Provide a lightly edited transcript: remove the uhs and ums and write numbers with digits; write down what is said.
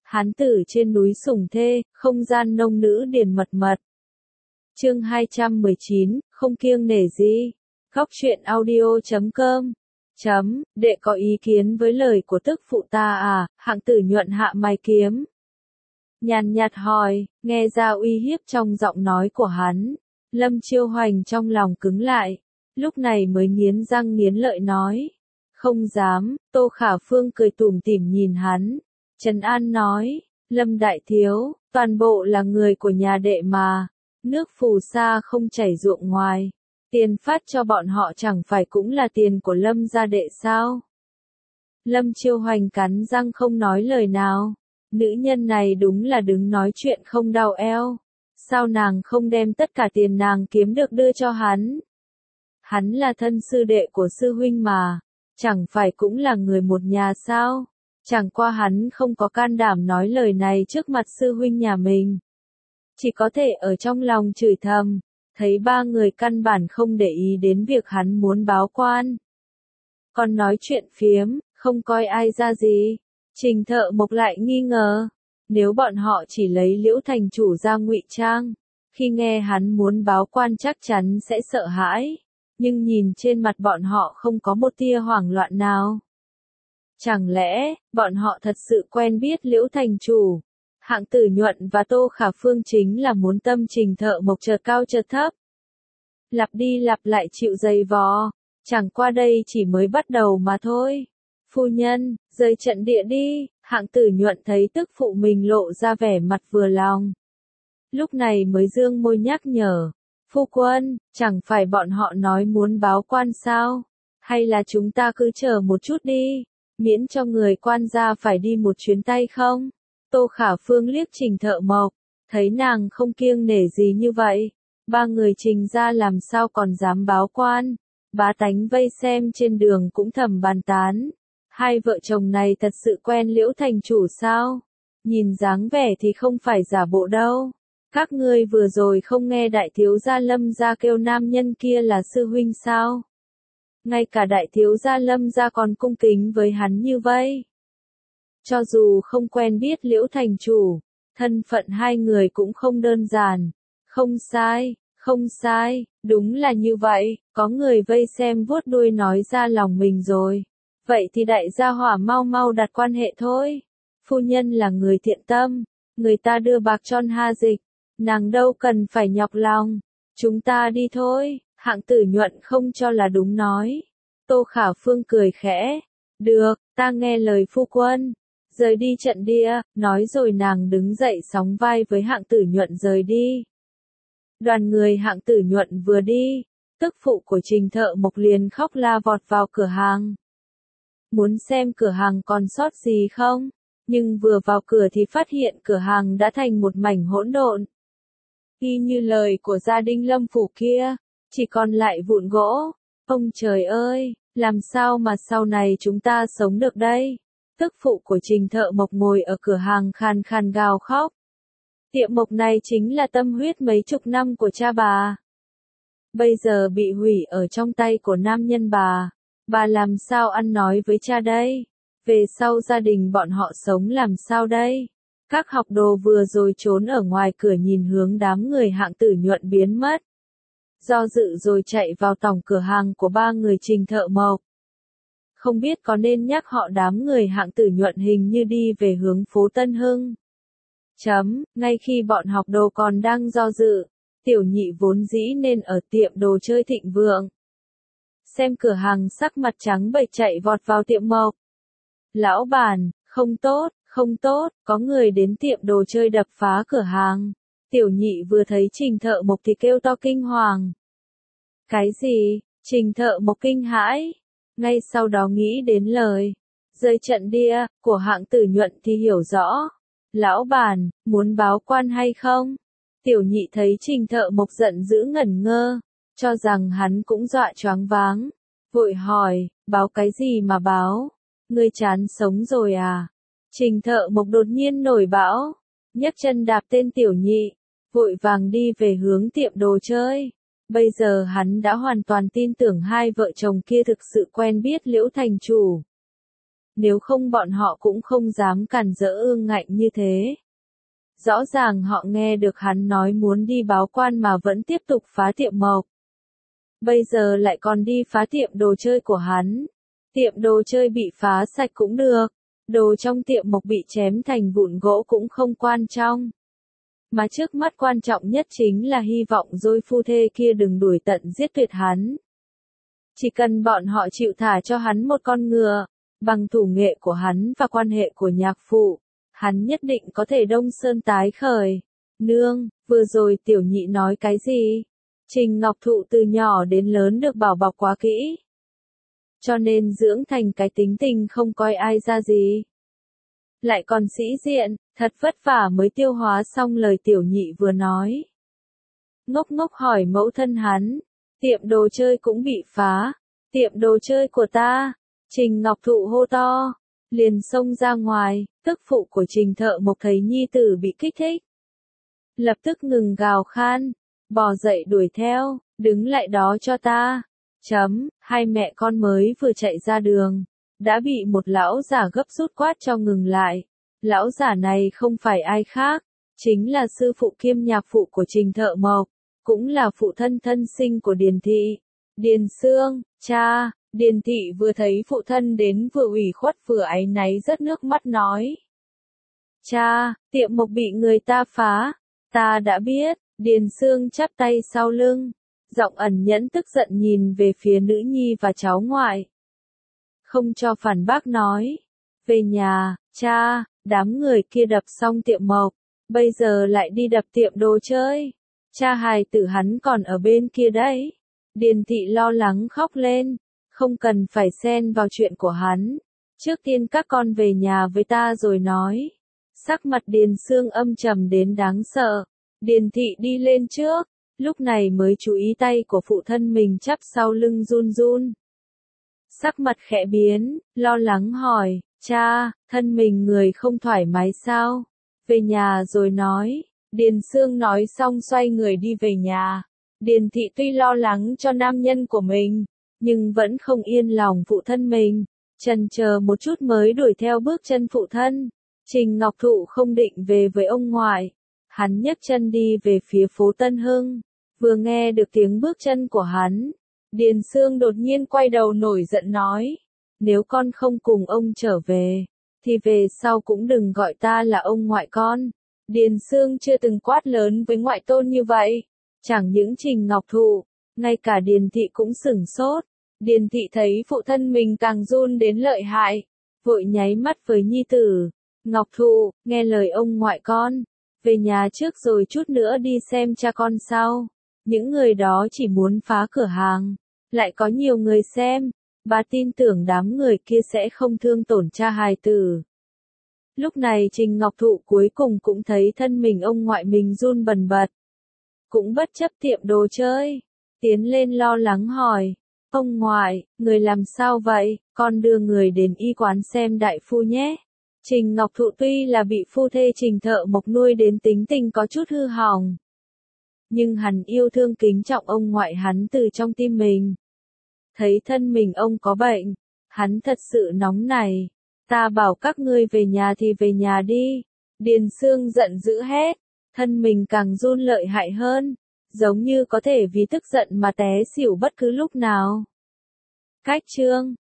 Hán tử trên núi sủng thê, không gian nông nữ điền mật mật. Chương 219, không kiêng nể gì. Góc truyện audio.com. Đệ có ý kiến với lời của tức phụ ta à? Hạng tử nhuận hạ mày kiếm. Nhàn nhạt hỏi, nghe ra uy hiếp trong giọng nói của hắn. Lâm Chiêu Hoành trong lòng cứng lại, lúc này mới nghiến răng nghiến lợi nói. Không dám. Tô Khả Phương cười tủm tỉm nhìn hắn. Trấn An nói, Lâm đại thiếu, toàn bộ là người của nhà đệ mà. Nước phù sa không chảy ruộng ngoài. Tiền phát cho bọn họ chẳng phải cũng là tiền của Lâm gia đệ sao? Lâm Chiêu Hoành cắn răng không nói lời nào. Nữ nhân này đúng là đứng nói chuyện không đau eo. Sao nàng không đem tất cả tiền nàng kiếm được đưa cho hắn? Hắn là thân sư đệ của sư huynh mà. Chẳng phải cũng là người một nhà sao? Chẳng qua hắn không có can đảm nói lời này trước mặt sư huynh nhà mình. Chỉ có thể ở trong lòng chửi thầm. Thấy ba người căn bản không để ý đến việc hắn muốn báo quan. Còn nói chuyện phiếm, không coi ai ra gì. Trình Thợ Mộc lại nghi ngờ. Nếu bọn họ chỉ lấy Liễu thành chủ ra ngụy trang, khi nghe hắn muốn báo quan chắc chắn sẽ sợ hãi. Nhưng nhìn trên mặt bọn họ không có một tia hoảng loạn nào. Chẳng lẽ, bọn họ thật sự quen biết Liễu thành chủ? Hạng Tử Nhuận và Tô Khả Phương chính là muốn tâm Trình Thợ Mộc chợt cao chợt thấp. Lặp đi lặp lại chịu giày vò, chẳng qua đây chỉ mới bắt đầu mà thôi. Phu nhân, rời trận địa đi. Hạng Tử Nhuận thấy tức phụ mình lộ ra vẻ mặt vừa lòng. Lúc này mới dương môi nhắc nhở. Phu quân, chẳng phải bọn họ nói muốn báo quan sao? Hay là chúng ta cứ chờ một chút đi, miễn cho người quan gia phải đi một chuyến tay không? Tô Khả Phương liếc Trình Thợ Mộc, thấy nàng không kiêng nể gì như vậy. Ba người Trình gia làm sao còn dám báo quan? Bá tánh vây xem trên đường cũng thầm bàn tán. Hai vợ chồng này thật sự quen Liễu thành chủ sao? Nhìn dáng vẻ thì không phải giả bộ đâu. Các ngươi vừa rồi không nghe đại thiếu gia Lâm gia kêu nam nhân kia là sư huynh sao? Ngay cả đại thiếu gia Lâm gia còn cung kính với hắn như vậy. Cho dù không quen biết Liễu thành chủ, thân phận hai người cũng không đơn giản. Không sai, không sai, đúng là như vậy, có người vây xem vuốt đuôi nói ra lòng mình rồi. Vậy thì đại gia hỏa mau mau đặt quan hệ thôi. Phu nhân là người thiện tâm, người ta đưa bạc cho ha dịch, nàng đâu cần phải nhọc lòng. Chúng ta đi thôi. Hạng Tử Nhuận không cho là đúng nói. Tô Khả Phương cười khẽ. Được, ta nghe lời phu quân. Rời đi trận địa, nói rồi nàng đứng dậy sóng vai với Hạng Tử Nhuận rời đi. Đoàn người Hạng Tử Nhuận vừa đi, tức phụ của Trình Thợ Mộc liền khóc la vọt vào cửa hàng. Muốn xem cửa hàng còn sót gì không? Nhưng vừa vào cửa thì phát hiện cửa hàng đã thành một mảnh hỗn độn. Y như lời của gia đình Lâm phủ kia, chỉ còn lại vụn gỗ. Ông trời ơi, làm sao mà sau này chúng ta sống được đây? Tức phụ của Trình Thợ Mộc ngồi ở cửa hàng khàn khàn gào khóc. Tiệm mộc này chính là tâm huyết mấy chục năm của cha bà. Bây giờ bị hủy ở trong tay của nam nhân bà làm sao ăn nói với cha đây? Về sau gia đình bọn họ sống làm sao đây? Các học đồ vừa rồi trốn ở ngoài cửa nhìn hướng đám người Hạng Tử Nhuận biến mất. Do dự rồi chạy vào tổng cửa hàng của ba người Trình Thợ Mộc. Không biết có nên nhắc họ đám người Hạng Tử Nhuận hình như đi về hướng phố Tân Hưng. Ngay khi bọn học đồ còn đang do dự, Tiểu Nhị vốn dĩ nên ở tiệm đồ chơi thịnh vượng. Xem cửa hàng sắc mặt trắng bệch chạy vọt vào tiệm mộc. Lão bản, không tốt, không tốt, có người đến tiệm đồ chơi đập phá cửa hàng. Tiểu Nhị vừa thấy Trình Thợ Mộc thì kêu to kinh hoàng. Cái gì? Trình Thợ Mộc kinh hãi. Ngay sau đó nghĩ đến lời rời trận địa của Hạng Tử Nhuận thì hiểu rõ. Lão bản, muốn báo quan hay không? Tiểu Nhị thấy Trình Thợ Mộc giận dữ ngẩn ngơ, cho rằng hắn cũng dọa choáng váng. Vội hỏi, báo cái gì mà báo? Ngươi chán sống rồi à? Trình Thợ Mộc đột nhiên nổi bão, nhấc chân đạp tên Tiểu Nhị, vội vàng đi về hướng tiệm đồ chơi. Bây giờ hắn đã hoàn toàn tin tưởng hai vợ chồng kia thực sự quen biết Liễu thành chủ. nếu không bọn họ cũng không dám cản rỡ ương ngạnh như thế. Rõ ràng họ nghe được hắn nói muốn đi báo quan mà vẫn tiếp tục phá tiệm Mộc. Bây giờ lại còn đi phá tiệm đồ chơi của hắn. Tiệm đồ chơi bị phá sạch cũng được, đồ trong tiệm Mộc bị chém thành vụn gỗ cũng không quan trọng. Mà trước mắt quan trọng nhất chính là hy vọng đôi phu thê kia đừng đuổi tận giết tuyệt hắn. Chỉ cần bọn họ chịu thả cho hắn một con ngựa, bằng thủ nghệ của hắn và quan hệ của nhạc phụ, hắn nhất định có thể đông sơn tái khởi. Nương, vừa rồi tiểu nhị nói cái gì? Trình Ngọc Thụ từ nhỏ đến lớn được bảo bọc quá kỹ, cho nên dưỡng thành cái tính tình không coi ai ra gì. Lại còn sĩ diện, thật vất vả mới tiêu hóa xong lời tiểu nhị vừa nói. Ngốc ngốc hỏi mẫu thân hắn, tiệm đồ chơi cũng bị phá, tiệm đồ chơi của ta. Trình Ngọc Thụ hô to, liền xông ra ngoài, tức phụ của Trình Thợ Mộc thấy nhi tử bị kích thích. Lập tức ngừng gào khan, bò dậy đuổi theo, đứng lại đó cho ta. Hai mẹ con mới vừa chạy ra đường, đã bị một lão giả gấp rút quát cho ngừng lại. Lão giả này không phải ai khác, chính là sư phụ kiêm nhạc phụ của Trình Thợ Mộc, cũng là phụ thân thân sinh của Điền Thị. Điền Xương, cha. Điền Thị vừa thấy phụ thân đến vừa ủy khuất vừa áy náy rớt nước mắt nói. Cha, tiệm Mộc bị người ta phá, ta đã biết. Điền Xương chắp tay sau lưng, giọng ẩn nhẫn tức giận nhìn về phía nữ nhi và cháu ngoại. Không cho phản bác nói. Về nhà, cha, đám người kia đập xong tiệm Mộc, bây giờ lại đi đập tiệm đồ chơi. Cha hài tử hắn còn ở bên kia đấy. Điền Thị lo lắng khóc lên. Không cần phải xen vào chuyện của hắn. Trước tiên các con về nhà với ta rồi nói. Sắc mặt Điền Xương âm trầm đến đáng sợ. Điền Thị đi lên trước, lúc này mới chú ý tay của phụ thân mình chắp sau lưng run run. Sắc mặt khẽ biến, lo lắng hỏi, cha, thân mình người không thoải mái sao? Về nhà rồi nói. Điền Xương nói xong xoay người đi về nhà. Điền Thị tuy lo lắng cho nam nhân của mình, nhưng vẫn không yên lòng phụ thân mình, chần chờ một chút mới đuổi theo bước chân phụ thân. Trình Ngọc Thụ không định về với ông ngoại, hắn nhấc chân đi về phía phố Tân Hưng, vừa nghe được tiếng bước chân của hắn, Điền Xương đột nhiên quay đầu nổi giận nói, nếu con không cùng ông trở về, thì về sau cũng đừng gọi ta là ông ngoại con. Điền Xương chưa từng quát lớn với ngoại tôn như vậy, chẳng những Trình Ngọc Thụ, ngay cả Điền Thị cũng sửng sốt. Điền Thị thấy phụ thân mình càng run đến lợi hại, vội nháy mắt với nhi tử. Ngọc Thụ, nghe lời ông ngoại con, về nhà trước rồi chút nữa đi xem cha con sau. Những người đó chỉ muốn phá cửa hàng, lại có nhiều người xem, bà tin tưởng đám người kia sẽ không thương tổn cha hài tử. Lúc này Trình Ngọc Thụ cuối cùng cũng thấy thân mình ông ngoại mình run bần bật. Cũng bất chấp tiệm đồ chơi, tiến lên lo lắng hỏi, ông ngoại, người làm sao vậy, con đưa người đến y quán xem đại phu nhé. Trình Ngọc Thụ tuy là bị phu thê Trình Thợ Mộc nuôi đến tính tình có chút hư hỏng, nhưng hắn yêu thương kính trọng ông ngoại hắn từ trong tim mình. Thấy thân mình ông có bệnh, hắn thật sự nóng này. Ta bảo các ngươi về nhà thì về nhà đi. Điền Xương giận dữ hét, thân mình càng run lợi hại hơn, giống như có thể vì tức giận mà té xỉu bất cứ lúc nào. Cách chương